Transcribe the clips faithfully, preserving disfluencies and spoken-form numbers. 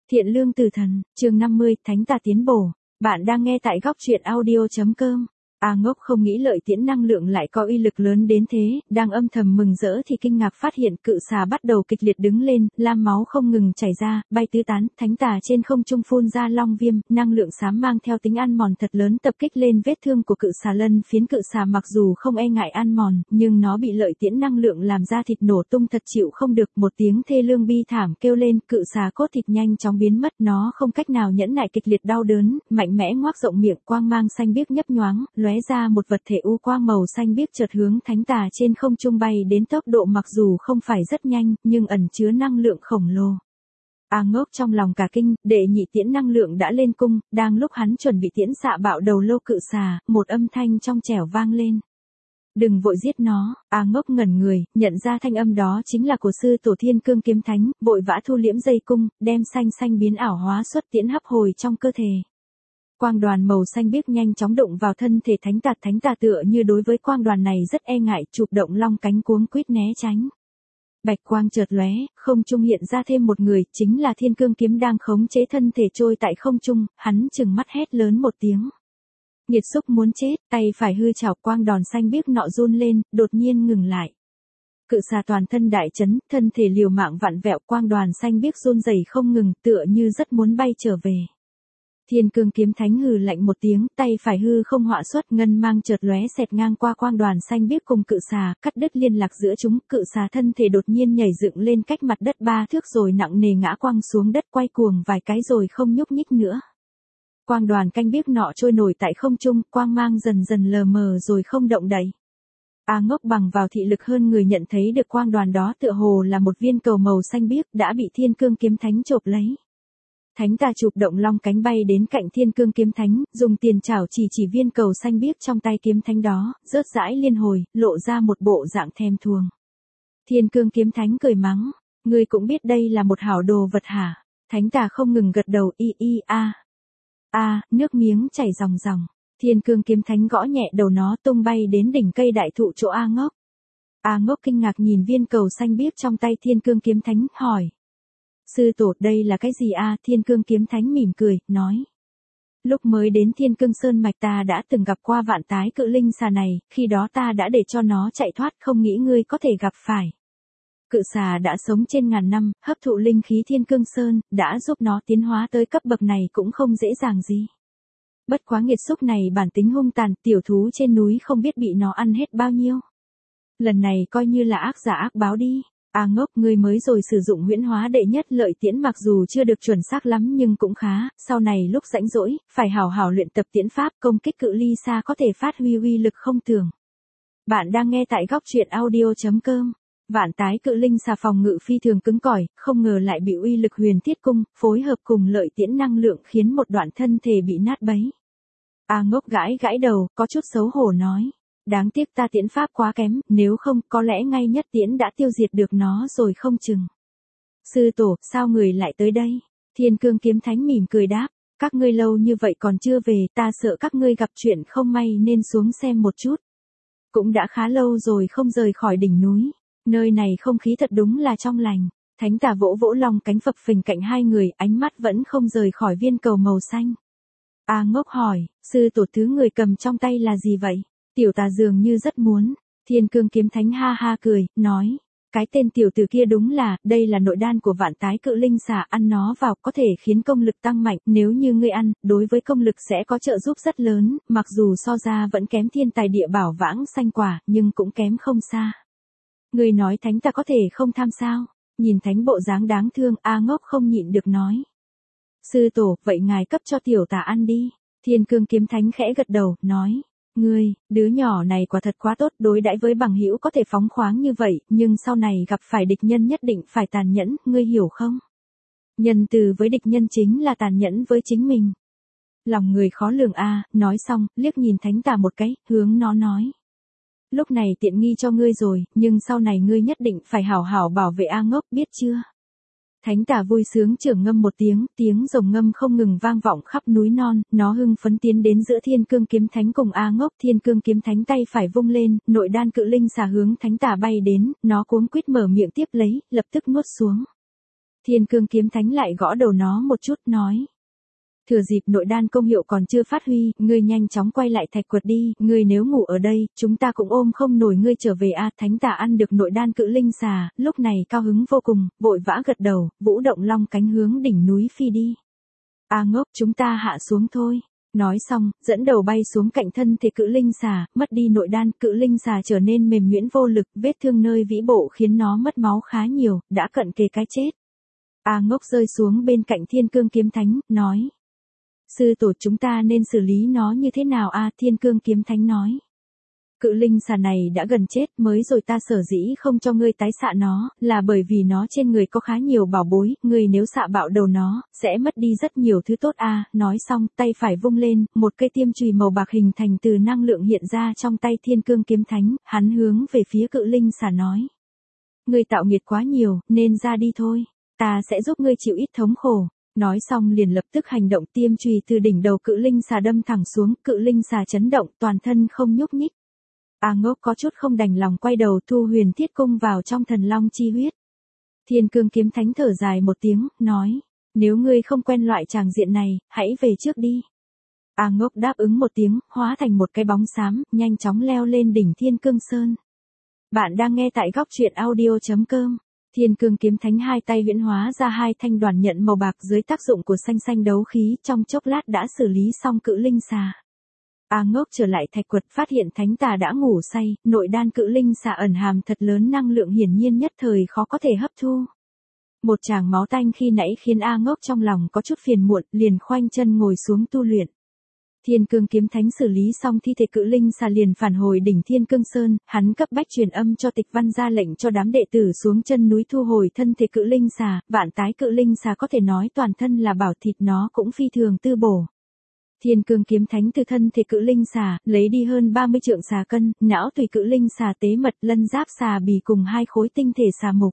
Thiện lương từ thần, chương năm mươi, Thánh tà tiến bổ. Bạn đang nghe tại góc truyện audio chấm com. A Ngốc không nghĩ lợi tiễn năng lượng lại có uy lực lớn đến thế, đang âm thầm mừng rỡ thì kinh ngạc phát hiện cự xà bắt đầu kịch liệt đứng lên, lam máu không ngừng chảy ra, bay tứ tán, thánh tà trên không trung phun ra long viêm, năng lượng xám mang theo tính ăn mòn thật lớn tập kích lên vết thương của cự xà lân phiến. Cự xà mặc dù không e ngại ăn mòn, nhưng nó bị lợi tiễn năng lượng làm ra thịt nổ tung thật chịu không được, một tiếng thê lương bi thảm kêu lên, cự xà cốt thịt nhanh chóng biến mất, nó không cách nào nhẫn nại kịch liệt đau đớn, mạnh mẽ ngoác rộng miệng, quang mang xanh biếc nhấp nhoáng, lóe ra một vật thể u quang màu xanh biếc chợt hướng thánh tà trên không trung bay đến, tốc độ mặc dù không phải rất nhanh, nhưng ẩn chứa năng lượng khổng lồ. A Ngốc trong lòng cả kinh, đệ nhị tiễn năng lượng đã lên cung, đang lúc hắn chuẩn bị tiễn xạ bạo đầu lâu cự xà, một âm thanh trong trẻo vang lên. Đừng vội giết nó. A Ngốc ngẩn người, nhận ra thanh âm đó chính là của sư tổ Thiên Cương Kiếm Thánh, vội vã thu liễm dây cung, đem xanh xanh biến ảo hóa xuất tiễn hấp hồi trong cơ thể. Quang đoàn màu xanh biếc nhanh chóng đụng vào thân thể thánh tà, thánh tà tựa như đối với quang đoàn này rất e ngại, chụp động long cánh cuống quýt né tránh. Bạch quang chợt lóe, không trung hiện ra thêm một người, chính là Thiên Cương Kiếm đang khống chế thân thể trôi tại không trung, hắn trừng mắt hét lớn một tiếng. Nghiệt xúc muốn chết, tay phải hư chảo, quang đòn xanh biếc nọ run lên, đột nhiên ngừng lại. Cự xà toàn thân đại chấn, thân thể liều mạng vặn vẹo, quang đoàn xanh biếc run rẩy không ngừng, tựa như rất muốn bay trở về. Thiên Cương Kiếm Thánh hừ lạnh một tiếng, tay phải hư không họa xuất, ngân mang chợt lóe xẹt ngang qua quang đoàn xanh biếc cùng cự xà, cắt đứt liên lạc giữa chúng. Cự xà thân thể đột nhiên nhảy dựng lên cách mặt đất ba thước rồi nặng nề ngã quăng xuống đất, quay cuồng vài cái rồi không nhúc nhích nữa. Quang đoàn canh biếc nọ trôi nổi tại không trung, quang mang dần dần lờ mờ rồi không động đậy. A Ngốc bằng vào thị lực hơn người nhận thấy được quang đoàn đó tựa hồ là một viên cầu màu xanh biếc đã bị Thiên Cương Kiếm Thánh chộp lấy. Thánh tà chụp động long cánh bay đến cạnh Thiên Cương Kiếm Thánh, dùng tiền chảo chỉ chỉ viên cầu xanh biếc trong tay kiếm thánh đó, rớt rãi liên hồi, lộ ra một bộ dạng thèm thuồng. Thiên Cương Kiếm Thánh cười mắng, ngươi cũng biết đây là một hảo đồ vật hả? Thánh tà không ngừng gật đầu, y y a. A, nước miếng chảy ròng ròng. Thiên Cương Kiếm Thánh gõ nhẹ đầu nó, tung bay đến đỉnh cây đại thụ chỗ A Ngốc. A Ngốc kinh ngạc nhìn viên cầu xanh biếc trong tay Thiên Cương Kiếm Thánh, hỏi. Sư tổ, đây là cái gì a? Thiên Cương Kiếm Thánh mỉm cười, nói. Lúc mới đến Thiên Cương Sơn Mạch ta đã từng gặp qua vạn tái cự linh xà này, khi đó ta đã để cho nó chạy thoát, không nghĩ ngươi có thể gặp phải. Cự xà đã sống trên ngàn năm, hấp thụ linh khí Thiên Cương Sơn, đã giúp nó tiến hóa tới cấp bậc này cũng không dễ dàng gì. Bất quá nghiệt xúc này bản tính hung tàn, tiểu thú trên núi không biết bị nó ăn hết bao nhiêu. Lần này coi như là ác giả ác báo đi. A Ngốc, ngươi mới rồi sử dụng huyễn hóa đệ nhất lợi tiễn mặc dù chưa được chuẩn xác lắm nhưng cũng khá, sau này lúc rãnh rỗi, phải hào hào luyện tập tiễn pháp, công kích cự ly xa có thể phát huy uy lực không tưởng. Bạn đang nghe tại góc truyện audio chấm com. Vạn tái cự linh xà phòng ngự phi thường cứng cỏi, không ngờ lại bị uy lực huyền thiết cung, phối hợp cùng lợi tiễn năng lượng khiến một đoạn thân thể bị nát bấy. A Ngốc gãi gãi đầu, có chút xấu hổ nói. Đáng tiếc ta tiễn pháp quá kém, nếu không, có lẽ ngay nhất tiễn đã tiêu diệt được nó rồi không chừng. Sư tổ, sao người lại tới đây? Thiên Cương Kiếm Thánh mỉm cười đáp, các ngươi lâu như vậy còn chưa về, ta sợ các ngươi gặp chuyện không may nên xuống xem một chút. Cũng đã khá lâu rồi không rời khỏi đỉnh núi, nơi này không khí thật đúng là trong lành. Thánh tà vỗ vỗ long cánh phập phình cạnh hai người, ánh mắt vẫn không rời khỏi viên cầu màu xanh. A Ngốc hỏi, sư tổ, thứ người cầm trong tay là gì vậy? Tiểu tà dường như rất muốn. Thiên Cương Kiếm Thánh ha ha cười, nói. Cái tên tiểu tử kia đúng là, đây là nội đan của vạn tái cự linh xà, ăn nó vào có thể khiến công lực tăng mạnh, nếu như ngươi ăn, đối với công lực sẽ có trợ giúp rất lớn, mặc dù so ra vẫn kém thiên tài địa bảo vãng sanh quả, nhưng cũng kém không xa. Ngươi nói thánh ta có thể không tham sao? Nhìn thánh bộ dáng đáng thương, A Ngốc không nhịn được nói. Sư tổ, vậy ngài cấp cho tiểu tà ăn đi. Thiên Cương Kiếm Thánh khẽ gật đầu, nói. Ngươi, đứa nhỏ này quả thật quá tốt, đối đãi với bằng hữu có thể phóng khoáng như vậy, nhưng sau này gặp phải địch nhân nhất định phải tàn nhẫn, ngươi hiểu không? Nhân từ với địch nhân chính là tàn nhẫn với chính mình. Lòng người khó lường a, nói xong, liếc nhìn thánh tà một cái, hướng nó nói. Lúc này tiện nghi cho ngươi rồi, nhưng sau này ngươi nhất định phải hảo hảo bảo vệ A Ngốc, biết chưa? Thánh tà vui sướng trưởng ngâm một tiếng, tiếng rồng ngâm không ngừng vang vọng khắp núi non, nó hưng phấn tiến đến giữa Thiên Cương Kiếm Thánh cùng A Ngốc. Thiên Cương Kiếm Thánh tay phải vung lên, nội đan cự linh xà hướng thánh tà bay đến, nó cuống quýt mở miệng tiếp lấy, lập tức nuốt xuống. Thiên Cương Kiếm Thánh lại gõ đầu nó một chút nói. Thừa dịp nội đan công hiệu còn chưa phát huy, ngươi nhanh chóng quay lại thạch quật đi, ngươi nếu ngủ ở đây, chúng ta cũng ôm không nổi ngươi trở về a. Thánh tà ăn được nội đan cự linh xà, lúc này cao hứng vô cùng, vội vã gật đầu, vũ động long cánh hướng đỉnh núi phi đi. A ngốc, chúng ta hạ xuống thôi. Nói xong, dẫn đầu bay xuống cạnh thân thể cự linh xà, mất đi nội đan, cự linh xà trở nên mềm nhũn vô lực, vết thương nơi vĩ bộ khiến nó mất máu khá nhiều, đã cận kề cái chết. A ngốc rơi xuống bên cạnh Thiên Cương Kiếm Thánh, nói. Sư tổ, chúng ta nên xử lý nó như thế nào a? Thiên Cương Kiếm Thánh nói. Cự linh xà này đã gần chết, mới rồi ta sở dĩ không cho ngươi tái xạ nó, là bởi vì nó trên người có khá nhiều bảo bối, ngươi nếu xạ bạo đầu nó, sẽ mất đi rất nhiều thứ tốt a. Nói xong, tay phải vung lên, một cây tiêm chùy màu bạc hình thành từ năng lượng hiện ra trong tay Thiên Cương Kiếm Thánh, hắn hướng về phía cự linh xà nói. Ngươi tạo nghiệt quá nhiều, nên ra đi thôi, ta sẽ giúp ngươi chịu ít thống khổ. Nói xong liền lập tức hành động, tiêm chùy từ đỉnh đầu cự linh xà đâm thẳng xuống, cự linh xà chấn động, toàn thân không nhúc nhích. A ngốc có chút không đành lòng quay đầu thu huyền thiết cung vào trong thần long chi huyết. Thiên Cương Kiếm Thánh thở dài một tiếng, nói, nếu ngươi không quen loại tràng diện này, hãy về trước đi. A ngốc đáp ứng một tiếng, hóa thành một cái bóng xám, nhanh chóng leo lên đỉnh Thiên Cương Sơn. Bạn đang nghe tại góc truyện audio chấm com. Thiên Cương Kiếm Thánh hai tay huyễn hóa ra hai thanh đoàn nhận màu bạc dưới tác dụng của xanh xanh đấu khí, trong chốc lát đã xử lý xong cự linh xà. A ngốc trở lại thạch quật, phát hiện thánh tà đã ngủ say, nội đan cự linh xà ẩn hàm thật lớn năng lượng hiển nhiên nhất thời khó có thể hấp thu. Một tràng máu tanh khi nãy khiến A ngốc trong lòng có chút phiền muộn, liền khoanh chân ngồi xuống tu luyện. Thiên Cương Kiếm Thánh xử lý xong thi thể cự linh xà liền phản hồi đỉnh Thiên Cương Sơn, hắn cấp bách truyền âm cho Tịch Văn ra lệnh cho đám đệ tử xuống chân núi thu hồi thân thể cự linh xà, vạn tái cự linh xà có thể nói toàn thân là bảo thịt, nó cũng phi thường tư bổ. Thiên Cương Kiếm Thánh từ thân thể cự linh xà, lấy đi hơn ba mươi trượng xà cân, não tùy cự linh xà tế mật, lân giáp xà bì cùng hai khối tinh thể xà mục.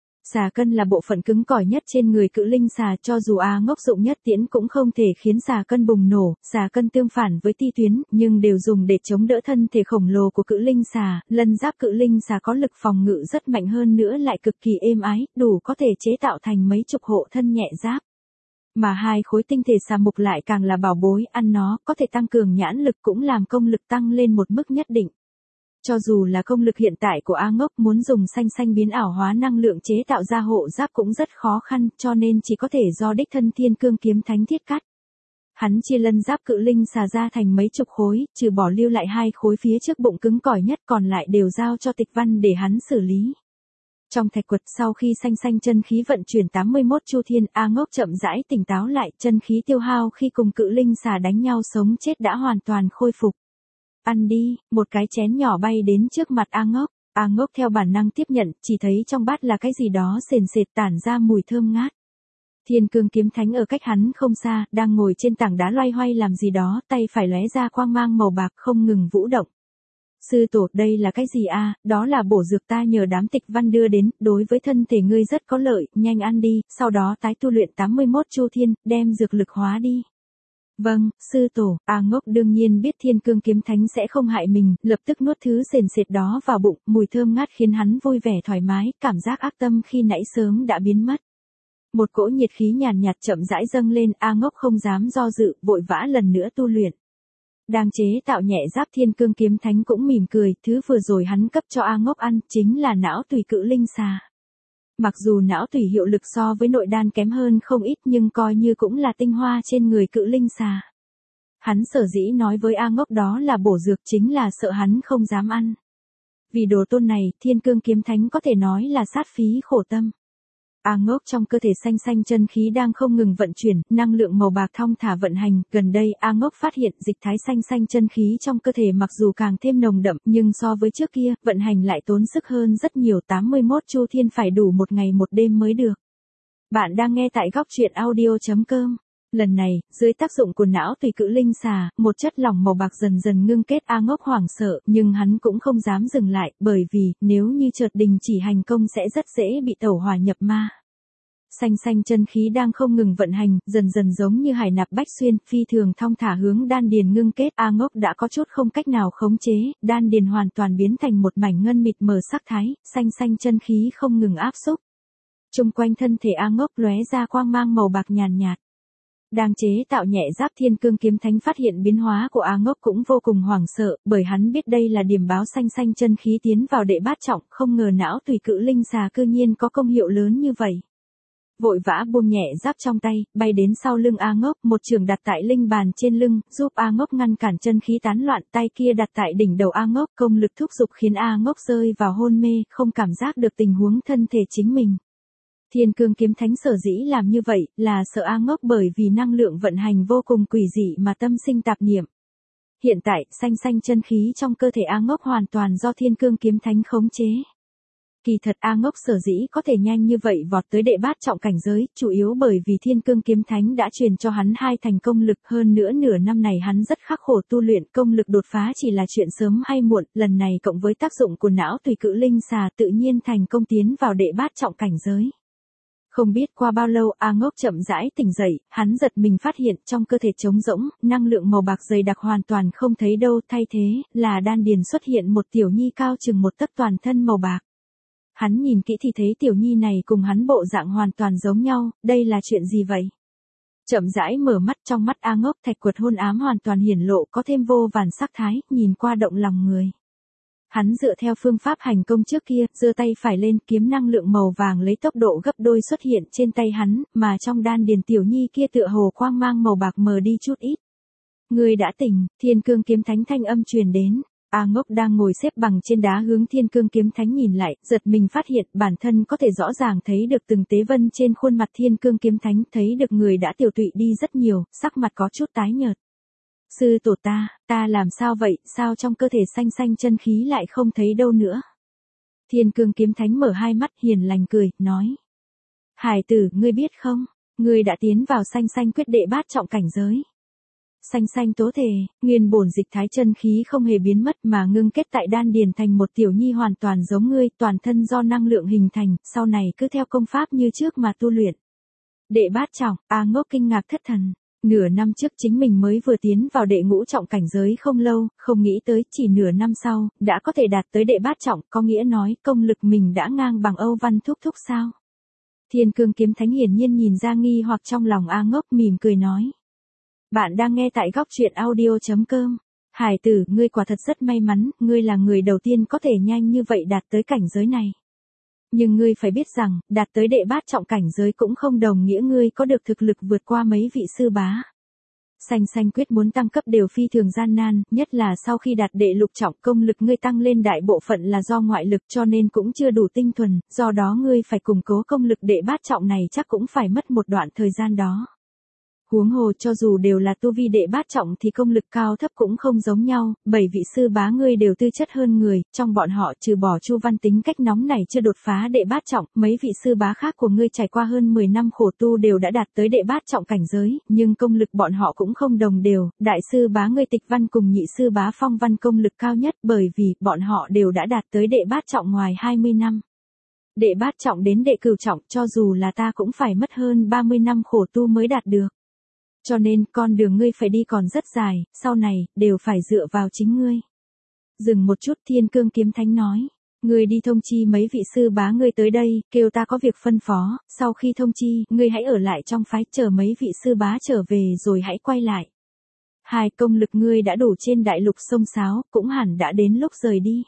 Xà cân là bộ phận cứng cỏi nhất trên người cự linh xà, cho dù A ngốc dụng nhất tiễn cũng không thể khiến xà cân bùng nổ, xà cân tương phản với ti tuyến, nhưng đều dùng để chống đỡ thân thể khổng lồ của cự linh xà, lân giáp cự linh xà có lực phòng ngự rất mạnh hơn nữa lại cực kỳ êm ái, đủ có thể chế tạo thành mấy chục hộ thân nhẹ giáp. Mà hai khối tinh thể xà mục lại càng là bảo bối, ăn nó có thể tăng cường nhãn lực cũng làm công lực tăng lên một mức nhất định. Cho dù là công lực hiện tại của A ngốc muốn dùng xanh xanh biến ảo hóa năng lượng chế tạo ra hộ giáp cũng rất khó khăn, cho nên chỉ có thể do đích thân Thiên Cương Kiếm Thánh thiết cắt. Hắn chia lân giáp cự linh xà ra thành mấy chục khối, trừ bỏ lưu lại hai khối phía trước bụng cứng cỏi nhất, còn lại đều giao cho Tịch Văn để hắn xử lý. Trong thạch quật, sau khi xanh xanh chân khí vận chuyển tám mươi mốt chu thiên, A ngốc chậm rãi tỉnh táo lại, chân khí tiêu hao khi cùng cự linh xà đánh nhau sống chết đã hoàn toàn khôi phục. Ăn đi, một cái chén nhỏ bay đến trước mặt A ngốc. A ngốc theo bản năng tiếp nhận, chỉ thấy trong bát là cái gì đó sền sệt tản ra mùi thơm ngát. Thiên Cương Kiếm Thánh ở cách hắn không xa, đang ngồi trên tảng đá loay hoay làm gì đó, tay phải lóe ra quang mang màu bạc không ngừng vũ động. Sư tổ, đây là cái gì a? Đó là bổ dược ta nhờ đám Tịch Văn đưa đến, đối với thân thể ngươi rất có lợi, nhanh ăn đi, sau đó tái tu luyện tám mươi mốt chu thiên, đem dược lực hóa đi. Vâng, sư tổ. A ngốc đương nhiên biết Thiên Cương Kiếm Thánh sẽ không hại mình, lập tức nuốt thứ sền sệt đó vào bụng, mùi thơm ngát khiến hắn vui vẻ thoải mái, cảm giác ác tâm khi nãy sớm đã biến mất. Một cỗ nhiệt khí nhàn nhạt chậm rãi dâng lên, A ngốc không dám do dự, vội vã lần nữa tu luyện. Đang chế tạo nhẹ giáp Thiên Cương Kiếm Thánh cũng mỉm cười, thứ vừa rồi hắn cấp cho A ngốc ăn, chính là não tùy cự linh xà. Mặc dù não tùy hiệu lực so với nội đan kém hơn không ít nhưng coi như cũng là tinh hoa trên người cự linh xà. Hắn sở dĩ nói với A ngốc đó là bổ dược chính là sợ hắn không dám ăn. Vì đồ tôn này, Thiên Cương Kiếm Thánh có thể nói là sát phí khổ tâm. A ngốc trong cơ thể xanh xanh chân khí đang không ngừng vận chuyển, năng lượng màu bạc thong thả vận hành, gần đây A ngốc phát hiện dịch thái xanh xanh chân khí trong cơ thể mặc dù càng thêm nồng đậm, nhưng so với trước kia, vận hành lại tốn sức hơn rất nhiều, tám mươi mốt chu thiên phải đủ một ngày một đêm mới được. Bạn đang nghe tại góc truyện audio chấm com. Lần này, dưới tác dụng của não tùy cự linh xà, một chất lỏng màu bạc dần dần ngưng kết. A ngốc hoảng sợ, nhưng hắn cũng không dám dừng lại, bởi vì, nếu như chợt đình chỉ hành công sẽ rất dễ bị tẩu hỏa nhập ma. Xanh xanh chân khí đang không ngừng vận hành, dần dần giống như hải nạp bách xuyên, phi thường thong thả hướng đan điền ngưng kết. A ngốc đã có chút không cách nào khống chế, đan điền hoàn toàn biến thành một mảnh ngân mịt mờ sắc thái, xanh xanh chân khí không ngừng áp xúc. Chung quanh thân thể A Ngốc lóe ra quang mang màu bạc nhàn nhạt, nhạt. Đang chế tạo nhẹ giáp Thiên Cương Kiếm Thánh phát hiện biến hóa của A Ngốc cũng vô cùng hoảng sợ, bởi hắn biết đây là điểm báo xanh xanh chân khí tiến vào đệ bát trọng, không ngờ não tùy cự linh xà cư nhiên có công hiệu lớn như vậy. Vội vã buông nhẹ giáp trong tay, bay đến sau lưng A Ngốc, một trường đặt tại linh bàn trên lưng, giúp A Ngốc ngăn cản chân khí tán loạn, tay kia đặt tại đỉnh đầu A Ngốc, công lực thúc giục khiến A Ngốc rơi vào hôn mê, không cảm giác được tình huống thân thể chính mình. Thiên Cương Kiếm Thánh sở dĩ làm như vậy, là sợ A Ngốc bởi vì năng lượng vận hành vô cùng quỷ dị mà tâm sinh tạp niệm. Hiện tại, xanh xanh chân khí trong cơ thể A Ngốc hoàn toàn do Thiên Cương Kiếm Thánh khống chế. Kỳ thật A Ngốc sở dĩ có thể nhanh như vậy vọt tới đệ bát trọng cảnh giới, chủ yếu bởi vì Thiên Cương Kiếm Thánh đã truyền cho hắn hai thành công lực, hơn nữa nửa năm này hắn rất khắc khổ tu luyện, công lực đột phá chỉ là chuyện sớm hay muộn, lần này cộng với tác dụng của não tùy cự linh xà tự nhiên thành công tiến vào đệ bát trọng cảnh giới. Không biết qua bao lâu A Ngốc chậm rãi tỉnh dậy, hắn giật mình phát hiện trong cơ thể trống rỗng, năng lượng màu bạc dày đặc hoàn toàn không thấy đâu, thay thế là đan điền xuất hiện một tiểu nhi cao chừng một tấc toàn thân màu bạc. Hắn nhìn kỹ thì thấy tiểu nhi này cùng hắn bộ dạng hoàn toàn giống nhau, đây là chuyện gì vậy? Chậm rãi mở mắt, trong mắt A Ngốc thạch quật hôn ám hoàn toàn hiển lộ, có thêm vô vàn sắc thái, nhìn qua động lòng người. Hắn dựa theo phương pháp hành công trước kia, giơ tay phải lên, kiếm năng lượng màu vàng lấy tốc độ gấp đôi xuất hiện trên tay hắn, mà trong đan điền tiểu nhi kia tựa hồ quang mang màu bạc mờ đi chút ít. Người đã tỉnh, Thiên Cương Kiếm Thánh thanh âm truyền đến. A Ngốc đang ngồi xếp bằng trên đá hướng Thiên Cương Kiếm Thánh nhìn lại, giật mình phát hiện bản thân có thể rõ ràng thấy được từng tế vân trên khuôn mặt Thiên Cương Kiếm Thánh, thấy được người đã tiểu tụy đi rất nhiều, sắc mặt có chút tái nhợt. Sư tổ ta, ta làm sao vậy, sao trong cơ thể xanh xanh chân khí lại không thấy đâu nữa? Thiên Cương Kiếm Thánh mở hai mắt hiền lành cười, nói. Hải tử, ngươi biết không, ngươi đã tiến vào xanh xanh quyết đệ bát trọng cảnh giới. Xanh xanh tố thể, nguyên bổn dịch thái chân khí không hề biến mất mà ngưng kết tại đan điền thành một tiểu nhi hoàn toàn giống ngươi, toàn thân do năng lượng hình thành, sau này cứ theo công pháp như trước mà tu luyện. Đệ bát trọng, A Ngốc kinh ngạc thất thần. Nửa năm trước chính mình mới vừa tiến vào đệ ngũ trọng cảnh giới không lâu, không nghĩ tới chỉ nửa năm sau, đã có thể đạt tới đệ bát trọng, có nghĩa nói công lực mình đã ngang bằng Âu Văn Thúc Thúc sao? Thiên Cương Kiếm Thánh hiển nhiên nhìn ra nghi hoặc trong lòng A Ngốc, mỉm cười nói. Bạn đang nghe tại góc truyện audio chấm com. Hải tử, ngươi quả thật rất may mắn, ngươi là người đầu tiên có thể nhanh như vậy đạt tới cảnh giới này. Nhưng ngươi phải biết rằng, đạt tới đệ bát trọng cảnh giới cũng không đồng nghĩa ngươi có được thực lực vượt qua mấy vị sư bá. Xanh xanh quyết muốn tăng cấp đều phi thường gian nan, nhất là sau khi đạt đệ lục trọng, công lực ngươi tăng lên đại bộ phận là do ngoại lực cho nên cũng chưa đủ tinh thuần, do đó ngươi phải củng cố công lực đệ bát trọng này chắc cũng phải mất một đoạn thời gian đó. Huống hồ cho dù đều là tu vi đệ bát trọng thì công lực cao thấp cũng không giống nhau, bảy vị sư bá ngươi đều tư chất hơn người, trong bọn họ trừ bỏ Chu Văn tính cách nóng này chưa đột phá đệ bát trọng, mấy vị sư bá khác của ngươi trải qua hơn mười năm khổ tu đều đã đạt tới đệ bát trọng cảnh giới, nhưng công lực bọn họ cũng không đồng đều, đại sư bá ngươi Tịch Văn cùng nhị sư bá Phong Văn công lực cao nhất bởi vì bọn họ đều đã đạt tới đệ bát trọng ngoài hai mươi năm. Đệ bát trọng đến đệ cửu trọng cho dù là ta cũng phải mất hơn ba mươi năm khổ tu mới đạt được. Cho nên, con đường ngươi phải đi còn rất dài, sau này, đều phải dựa vào chính ngươi. Dừng một chút, Thiên Cương Kiếm Thánh nói. Ngươi đi thông chi mấy vị sư bá ngươi tới đây, kêu ta có việc phân phó, sau khi thông chi, ngươi hãy ở lại trong phái, chờ mấy vị sư bá trở về rồi hãy quay lại. Hai công lực ngươi đã đủ trên đại lục sông Sáo, cũng hẳn đã đến lúc rời đi.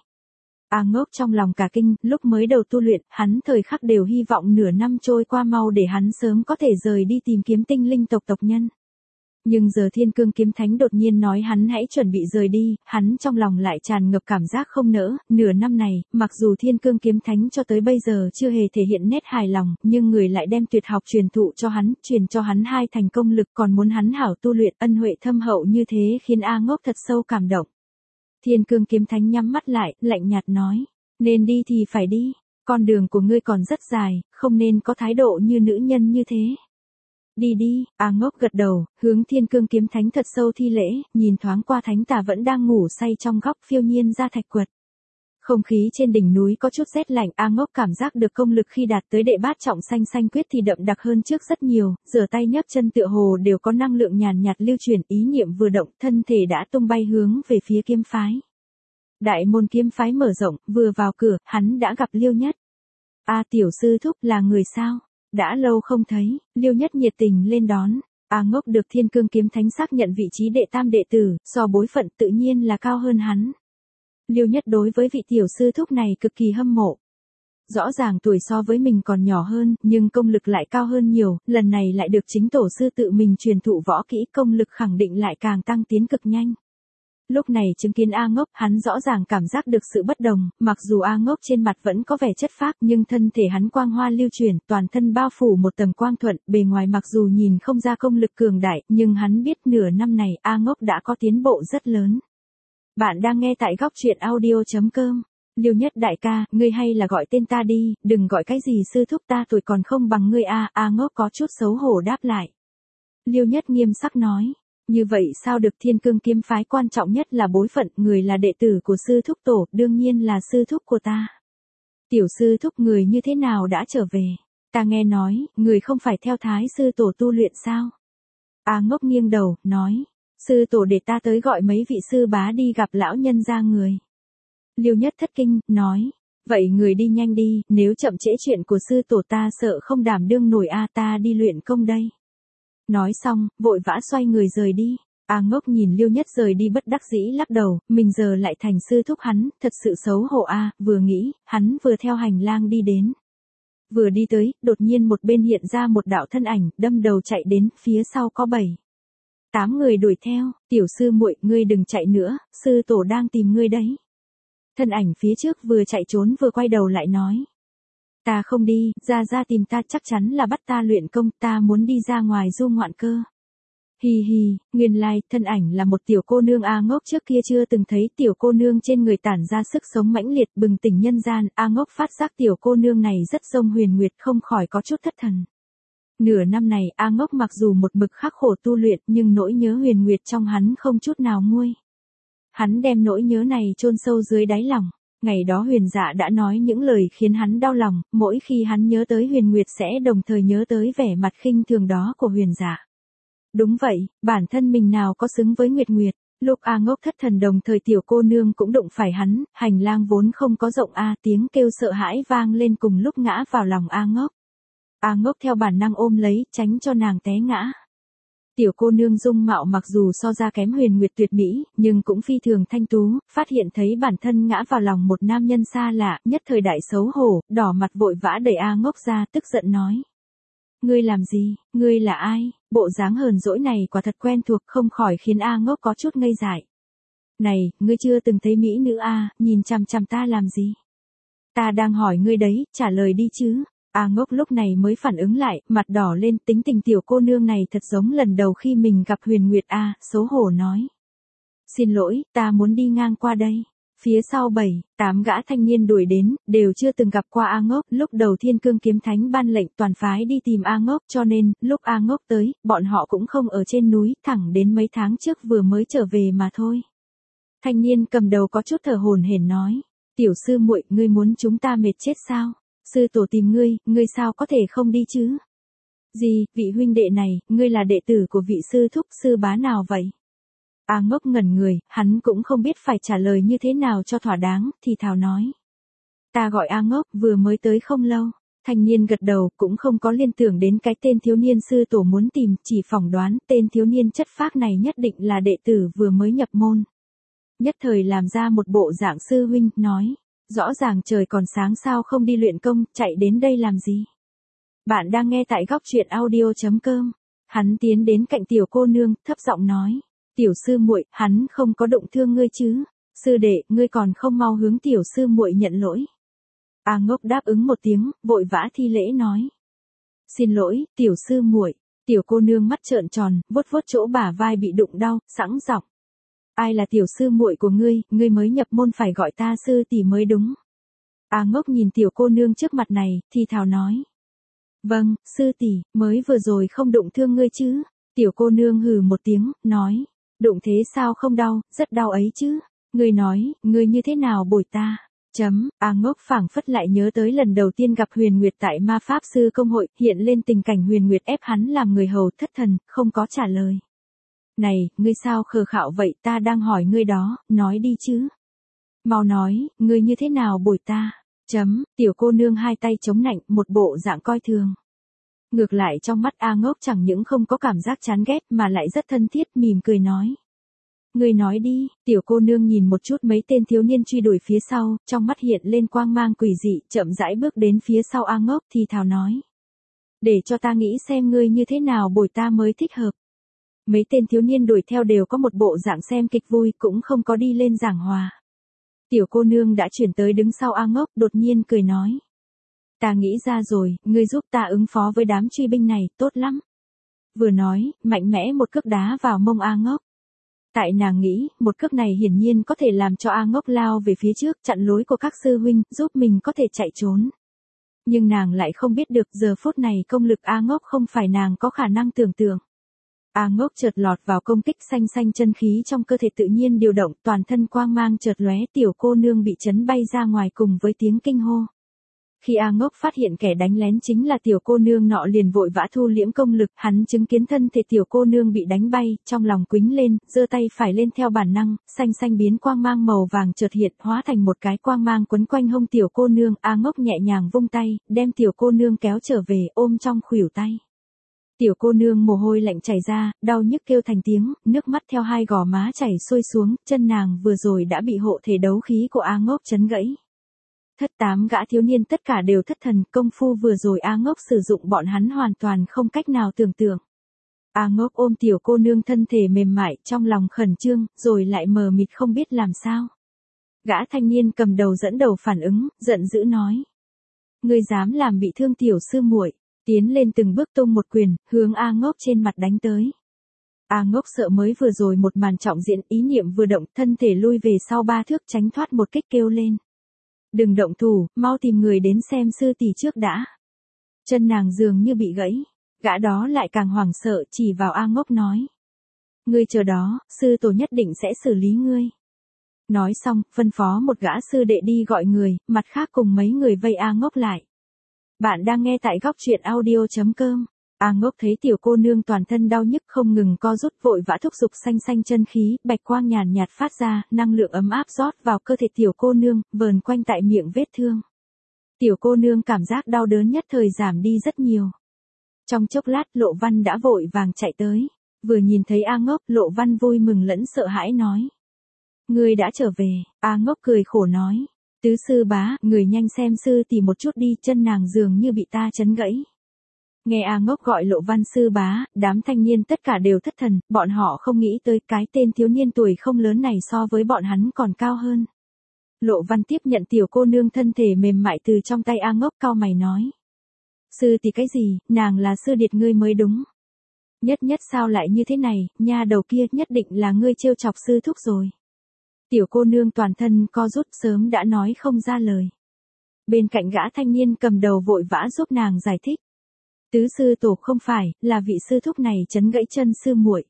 A Ngốc trong lòng cả kinh, lúc mới đầu tu luyện, hắn thời khắc đều hy vọng nửa năm trôi qua mau để hắn sớm có thể rời đi tìm kiếm tinh linh tộc tộc nhân. Nhưng giờ Thiên Cương Kiếm Thánh đột nhiên nói hắn hãy chuẩn bị rời đi, hắn trong lòng lại tràn ngập cảm giác không nỡ, nửa năm này, mặc dù Thiên Cương Kiếm Thánh cho tới bây giờ chưa hề thể hiện nét hài lòng, nhưng người lại đem tuyệt học truyền thụ cho hắn, truyền cho hắn hai thành công lực còn muốn hắn hảo tu luyện, ân huệ thâm hậu như thế khiến A Ngốc thật sâu cảm động. Thiên Cương Kiếm Thánh nhắm mắt lại, lạnh nhạt nói, nên đi thì phải đi, con đường của ngươi còn rất dài, không nên có thái độ như nữ nhân như thế. Đi đi, A Ngốc gật đầu, hướng Thiên Cương Kiếm Thánh thật sâu thi lễ, nhìn thoáng qua Thánh Tà vẫn đang ngủ say trong góc phiêu nhiên ra thạch quật. Không khí trên đỉnh núi có chút rét lạnh, A Ngốc cảm giác được công lực khi đạt tới đệ bát trọng xanh xanh quyết thì đậm đặc hơn trước rất nhiều, rửa tay nhấc chân tựa hồ đều có năng lượng nhàn nhạt lưu chuyển, ý niệm vừa động, thân thể đã tung bay hướng về phía kiếm phái. Đại môn kiếm phái mở rộng, vừa vào cửa, hắn đã gặp Liêu Nhất. A tiểu sư thúc là người sao? Đã lâu không thấy, Liêu Nhất nhiệt tình lên đón. A Ngốc được Thiên Cương Kiếm Thánh xác nhận vị trí đệ tam đệ tử, so bối phận tự nhiên là cao hơn hắn. Liêu Nhất đối với vị tiểu sư thúc này cực kỳ hâm mộ. Rõ ràng tuổi so với mình còn nhỏ hơn, nhưng công lực lại cao hơn nhiều, lần này lại được chính tổ sư tự mình truyền thụ võ kỹ, công lực khẳng định lại càng tăng tiến cực nhanh. Lúc này chứng kiến A Ngốc, hắn rõ ràng cảm giác được sự bất đồng, mặc dù A Ngốc trên mặt vẫn có vẻ chất phác nhưng thân thể hắn quang hoa lưu chuyển, toàn thân bao phủ một tầng quang thuận, bề ngoài mặc dù nhìn không ra công lực cường đại, nhưng hắn biết nửa năm này A Ngốc đã có tiến bộ rất lớn. Bạn đang nghe tại góc truyện audio chấm com. Liêu Nhất đại ca, ngươi hay là gọi tên ta đi, đừng gọi cái gì sư thúc, ta tuổi còn không bằng ngươi a. A Ngốc có chút xấu hổ đáp lại. Liêu Nhất nghiêm sắc nói. Như vậy sao được, Thiên Cương kiếm phái quan trọng nhất là bối phận, người là đệ tử của sư thúc tổ, đương nhiên là sư thúc của ta. Tiểu sư thúc người như thế nào đã trở về? Ta nghe nói, người không phải theo thái sư tổ tu luyện sao? A Ngốc nghiêng đầu, nói. Sư tổ để ta tới gọi mấy vị sư bá đi gặp lão nhân gia người. Liêu Nhất thất kinh, nói. Vậy người đi nhanh đi, nếu chậm trễ chuyện của sư tổ ta sợ không đảm đương nổi a, ta đi luyện công đây. Nói xong, vội vã xoay người rời đi. A Ngốc nhìn Liêu Nhất rời đi bất đắc dĩ lắc đầu, mình giờ lại thành sư thúc hắn, thật sự xấu hổ a. Vừa nghĩ, hắn vừa theo hành lang đi đến. Vừa đi tới, đột nhiên một bên hiện ra một đạo thân ảnh, đâm đầu chạy đến, phía sau có bảy. Tám người đuổi theo, tiểu sư muội, ngươi đừng chạy nữa, sư tổ đang tìm ngươi đấy. Thân ảnh phía trước vừa chạy trốn vừa quay đầu lại nói. Ta không đi, ra ra tìm ta chắc chắn là bắt ta luyện công, ta muốn đi ra ngoài du ngoạn cơ. Hi hi, nguyên lai, like, thân ảnh là một tiểu cô nương. A Ngốc trước kia chưa từng thấy tiểu cô nương trên người tản ra sức sống mãnh liệt bừng tỉnh nhân gian. A Ngốc phát giác tiểu cô nương này rất giống Huyền Nguyệt, không khỏi có chút thất thần. Nửa năm này, A Ngốc mặc dù một mực khắc khổ tu luyện nhưng nỗi nhớ Huyền Nguyệt trong hắn không chút nào nguôi. Hắn đem nỗi nhớ này chôn sâu dưới đáy lòng. Ngày đó Huyền Dạ đã nói những lời khiến hắn đau lòng, mỗi khi hắn nhớ tới Huyền Nguyệt sẽ đồng thời nhớ tới vẻ mặt khinh thường đó của Huyền Dạ. Đúng vậy, bản thân mình nào có xứng với Nguyệt Nguyệt. Lúc A Ngốc thất thần đồng thời tiểu cô nương cũng đụng phải hắn, hành lang vốn không có rộng a, tiếng kêu sợ hãi vang lên cùng lúc ngã vào lòng A Ngốc. A Ngốc theo bản năng ôm lấy, tránh cho nàng té ngã. Tiểu cô nương dung mạo mặc dù so ra kém Huyền Nguyệt tuyệt mỹ, nhưng cũng phi thường thanh tú, phát hiện thấy bản thân ngã vào lòng một nam nhân xa lạ, nhất thời đại xấu hổ, đỏ mặt vội vã đẩy A Ngốc ra, tức giận nói. Ngươi làm gì, ngươi là ai? Bộ dáng hờn dỗi này quả thật quen thuộc, không khỏi khiến A Ngốc có chút ngây dại. Này, ngươi chưa từng thấy mỹ nữ a, nhìn chằm chằm ta làm gì? Ta đang hỏi ngươi đấy, trả lời đi chứ. A Ngốc lúc này mới phản ứng lại, mặt đỏ lên, tính tình tiểu cô nương này thật giống lần đầu khi mình gặp Huyền Nguyệt a, xấu hổ nói. Xin lỗi, ta muốn đi ngang qua đây. Phía sau bảy, tám gã thanh niên đuổi đến, đều chưa từng gặp qua A Ngốc, lúc đầu Thiên Cương Kiếm Thánh ban lệnh toàn phái đi tìm A Ngốc, cho nên, lúc A Ngốc tới, bọn họ cũng không ở trên núi, thẳng đến mấy tháng trước vừa mới trở về mà thôi. Thanh niên cầm đầu có chút thở hổn hển nói, tiểu sư muội, ngươi muốn chúng ta mệt chết sao? Sư tổ tìm ngươi, ngươi sao có thể không đi chứ? Gì, vị huynh đệ này, ngươi là đệ tử của vị sư thúc sư bá nào vậy? A Ngốc ngẩn người, hắn cũng không biết phải trả lời như thế nào cho thỏa đáng, thì thào nói. Ta gọi A Ngốc, vừa mới tới không lâu. Thanh niên gật đầu, cũng không có liên tưởng đến cái tên thiếu niên sư tổ muốn tìm, chỉ phỏng đoán tên thiếu niên chất phác này nhất định là đệ tử vừa mới nhập môn. Nhất thời làm ra một bộ dạng sư huynh, nói. Rõ ràng trời còn sáng sao không đi luyện công, chạy đến đây làm gì? Bạn đang nghe tại góc truyện audio chấm com. Hắn tiến đến cạnh tiểu cô nương, thấp giọng nói. Tiểu sư muội, hắn không có động thương ngươi chứ? Sư đệ, ngươi còn không mau hướng tiểu sư muội nhận lỗi. A Ngốc đáp ứng một tiếng, vội vã thi lễ nói. Xin lỗi, tiểu sư muội. Tiểu cô nương mắt trợn tròn, vuốt vuốt chỗ bả vai bị đụng đau, sẵn giọng. Ai là tiểu sư muội của ngươi, ngươi mới nhập môn phải gọi ta sư tỷ mới đúng. A Ngốc nhìn tiểu cô nương trước mặt này, thì thào nói. Vâng, sư tỷ, mới vừa rồi không đụng thương ngươi chứ? Tiểu cô nương hừ một tiếng, nói. Đụng thế sao không đau, rất đau ấy chứ. Ngươi nói, ngươi như thế nào bồi ta? Chấm, A Ngốc phảng phất lại nhớ tới lần đầu tiên gặp Huyền Nguyệt tại Ma Pháp Sư Công hội, hiện lên tình cảnh Huyền Nguyệt ép hắn làm người hầu, thất thần, không có trả lời. Này, ngươi sao khờ khạo vậy, ta đang hỏi ngươi đó, nói đi chứ. Mau nói, ngươi như thế nào bồi ta? Chấm, tiểu cô nương hai tay chống nạnh, một bộ dạng coi thường. Ngược lại trong mắt A Ngốc chẳng những không có cảm giác chán ghét mà lại rất thân thiết, mỉm cười nói. Ngươi nói đi, tiểu cô nương nhìn một chút mấy tên thiếu niên truy đuổi phía sau, trong mắt hiện lên quang mang quỷ dị, chậm rãi bước đến phía sau A Ngốc thì thào nói. Để cho ta nghĩ xem ngươi như thế nào bồi ta mới thích hợp. Mấy tên thiếu niên đuổi theo đều có một bộ dạng xem kịch vui, cũng không có đi lên giảng hòa. Tiểu cô nương đã chuyển tới đứng sau A Ngốc, đột nhiên cười nói. Ta nghĩ ra rồi, ngươi giúp ta ứng phó với đám truy binh này, tốt lắm. Vừa nói, mạnh mẽ một cước đá vào mông A Ngốc. Tại nàng nghĩ, một cước này hiển nhiên có thể làm cho A Ngốc lao về phía trước, chặn lối của các sư huynh, giúp mình có thể chạy trốn. Nhưng nàng lại không biết được giờ phút này công lực A Ngốc không phải nàng có khả năng tưởng tượng. A Ngốc chợt lọt vào công kích, xanh xanh chân khí trong cơ thể tự nhiên điều động, toàn thân quang mang chợt lóe, tiểu cô nương bị chấn bay ra ngoài cùng với tiếng kinh hô. Khi A Ngốc phát hiện kẻ đánh lén chính là tiểu cô nương nọ liền vội vã thu liễm công lực, hắn chứng kiến thân thể tiểu cô nương bị đánh bay, trong lòng quĩnh lên, giơ tay phải lên theo bản năng, xanh xanh biến quang mang màu vàng chợt hiện, hóa thành một cái quang mang quấn quanh hông tiểu cô nương, A Ngốc nhẹ nhàng vung tay, đem tiểu cô nương kéo trở về, ôm trong khuỷu tay. Tiểu cô nương mồ hôi lạnh chảy ra, đau nhức kêu thành tiếng, nước mắt theo hai gò má chảy xuôi xuống, chân nàng vừa rồi đã bị hộ thể đấu khí của A Ngốc chấn gãy. Thất tám gã thiếu niên tất cả đều thất thần, công phu vừa rồi A Ngốc sử dụng bọn hắn hoàn toàn không cách nào tưởng tượng. A Ngốc ôm tiểu cô nương thân thể mềm mại, trong lòng khẩn trương, rồi lại mờ mịt không biết làm sao. Gã thanh niên cầm đầu dẫn đầu phản ứng, giận dữ nói. Ngươi dám làm bị thương tiểu sư muội, tiến lên từng bước tung một quyền, hướng A Ngốc trên mặt đánh tới. A Ngốc sợ mới vừa rồi một màn trọng diễn, ý niệm vừa động, thân thể lui về sau ba thước tránh thoát một kích, kêu lên. Đừng động thủ, mau tìm người đến xem sư tỷ trước đã. Chân nàng dường như bị gãy, gã đó lại càng hoảng sợ, chỉ vào A Ngốc nói. Ngươi chờ đó, sư tổ nhất định sẽ xử lý ngươi. Nói xong, phân phó một gã sư đệ đi gọi người, mặt khác cùng mấy người vây A Ngốc lại. Bạn đang nghe tại góc truyện audio chấm com. A Ngốc thấy tiểu cô nương toàn thân đau nhức không ngừng co rút, vội vã thúc giục xanh xanh chân khí, bạch quang nhàn nhạt phát ra, năng lượng ấm áp rót vào cơ thể tiểu cô nương, vờn quanh tại miệng vết thương. Tiểu cô nương cảm giác đau đớn nhất thời giảm đi rất nhiều. Trong chốc lát Lộ Văn đã vội vàng chạy tới, vừa nhìn thấy A Ngốc, Lộ Văn vui mừng lẫn sợ hãi nói. Ngươi đã trở về, A Ngốc cười khổ nói. Tứ sư bá, người nhanh xem sư tỷ một chút đi, chân nàng dường như bị ta chấn gãy. Nghe A Ngốc gọi Lộ Văn sư bá, đám thanh niên tất cả đều thất thần, bọn họ không nghĩ tới cái tên thiếu niên tuổi không lớn này so với bọn hắn còn cao hơn. Lộ Văn tiếp nhận tiểu cô nương thân thể mềm mại từ trong tay A Ngốc, cau mày nói. Sư tỷ cái gì, nàng là sư điệt ngươi mới đúng. Nhất nhất sao lại như thế này, nha đầu kia nhất định là ngươi trêu chọc sư thúc rồi. Tiểu cô nương toàn thân co rút, sớm đã nói không ra lời. Bên cạnh gã thanh niên cầm đầu vội vã giúp nàng giải thích. Tứ sư tổ không phải, là vị sư thúc này chấn gãy chân sư muội.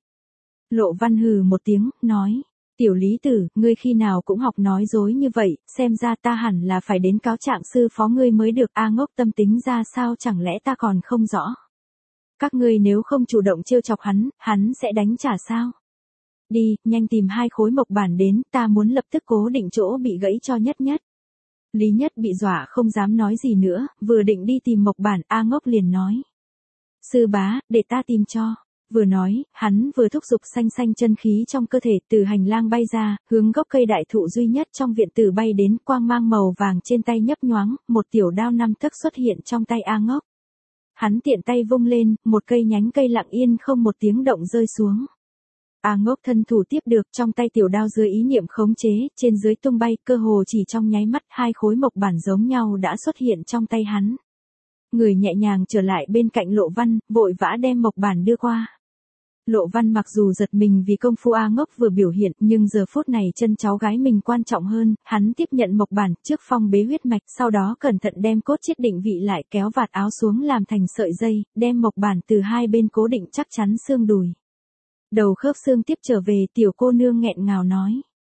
Lộ Văn hừ một tiếng, nói. Tiểu lý tử, ngươi khi nào cũng học nói dối như vậy, xem ra ta hẳn là phải đến cáo trạng sư phó ngươi mới được. A Ngốc tâm tính ra sao chẳng lẽ ta còn không rõ. Các ngươi nếu không chủ động trêu chọc hắn, hắn sẽ đánh trả sao? Đi, nhanh tìm hai khối mộc bản đến, ta muốn lập tức cố định chỗ bị gãy cho Nhất Nhất. Lý Nhất bị dọa không dám nói gì nữa, vừa định đi tìm mộc bản, A Ngốc liền nói. Sư bá, để ta tìm cho. Vừa nói, hắn vừa thúc giục xanh xanh chân khí trong cơ thể, từ hành lang bay ra, hướng gốc cây đại thụ duy nhất trong viện tử bay đến, quang mang màu vàng trên tay nhấp nhoáng, một tiểu đao năm tấc xuất hiện trong tay A Ngốc. Hắn tiện tay vung lên, một cây nhánh cây lặng yên không một tiếng động rơi xuống. A Ngốc thân thủ tiếp được, trong tay tiểu đao dưới ý niệm khống chế, trên dưới tung bay, cơ hồ chỉ trong nháy mắt, hai khối mộc bản giống nhau đã xuất hiện trong tay hắn. Người nhẹ nhàng trở lại bên cạnh Lộ Văn, vội vã đem mộc bản đưa qua. Lộ Văn mặc dù giật mình vì công phu A Ngốc vừa biểu hiện, nhưng giờ phút này chân cháu gái mình quan trọng hơn, hắn tiếp nhận mộc bản, trước phong bế huyết mạch, sau đó cẩn thận đem cốt chiết định vị lại, kéo vạt áo xuống làm thành sợi dây, đem mộc bản từ hai bên cố định chắc chắn xương đùi. Đầu khớp xương tiếp trở về, tiểu cô nương nghẹn ngào nói.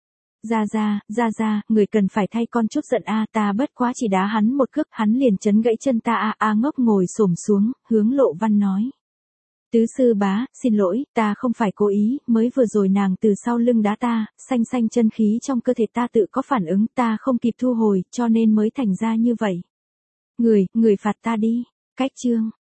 Ra ra, ra ra, người cần phải thay con chút giận a, ta bất quá chỉ đá hắn một cước, hắn liền chấn gãy chân ta a. A Ngốc ngồi xổm xuống, hướng Lộ Văn nói. Tứ sư bá, xin lỗi, ta không phải cố ý, mới vừa rồi nàng từ sau lưng đá ta, xanh xanh chân khí trong cơ thể ta tự có phản ứng, ta không kịp thu hồi, cho nên mới thành ra như vậy. Người, người phạt ta đi. Cách chương.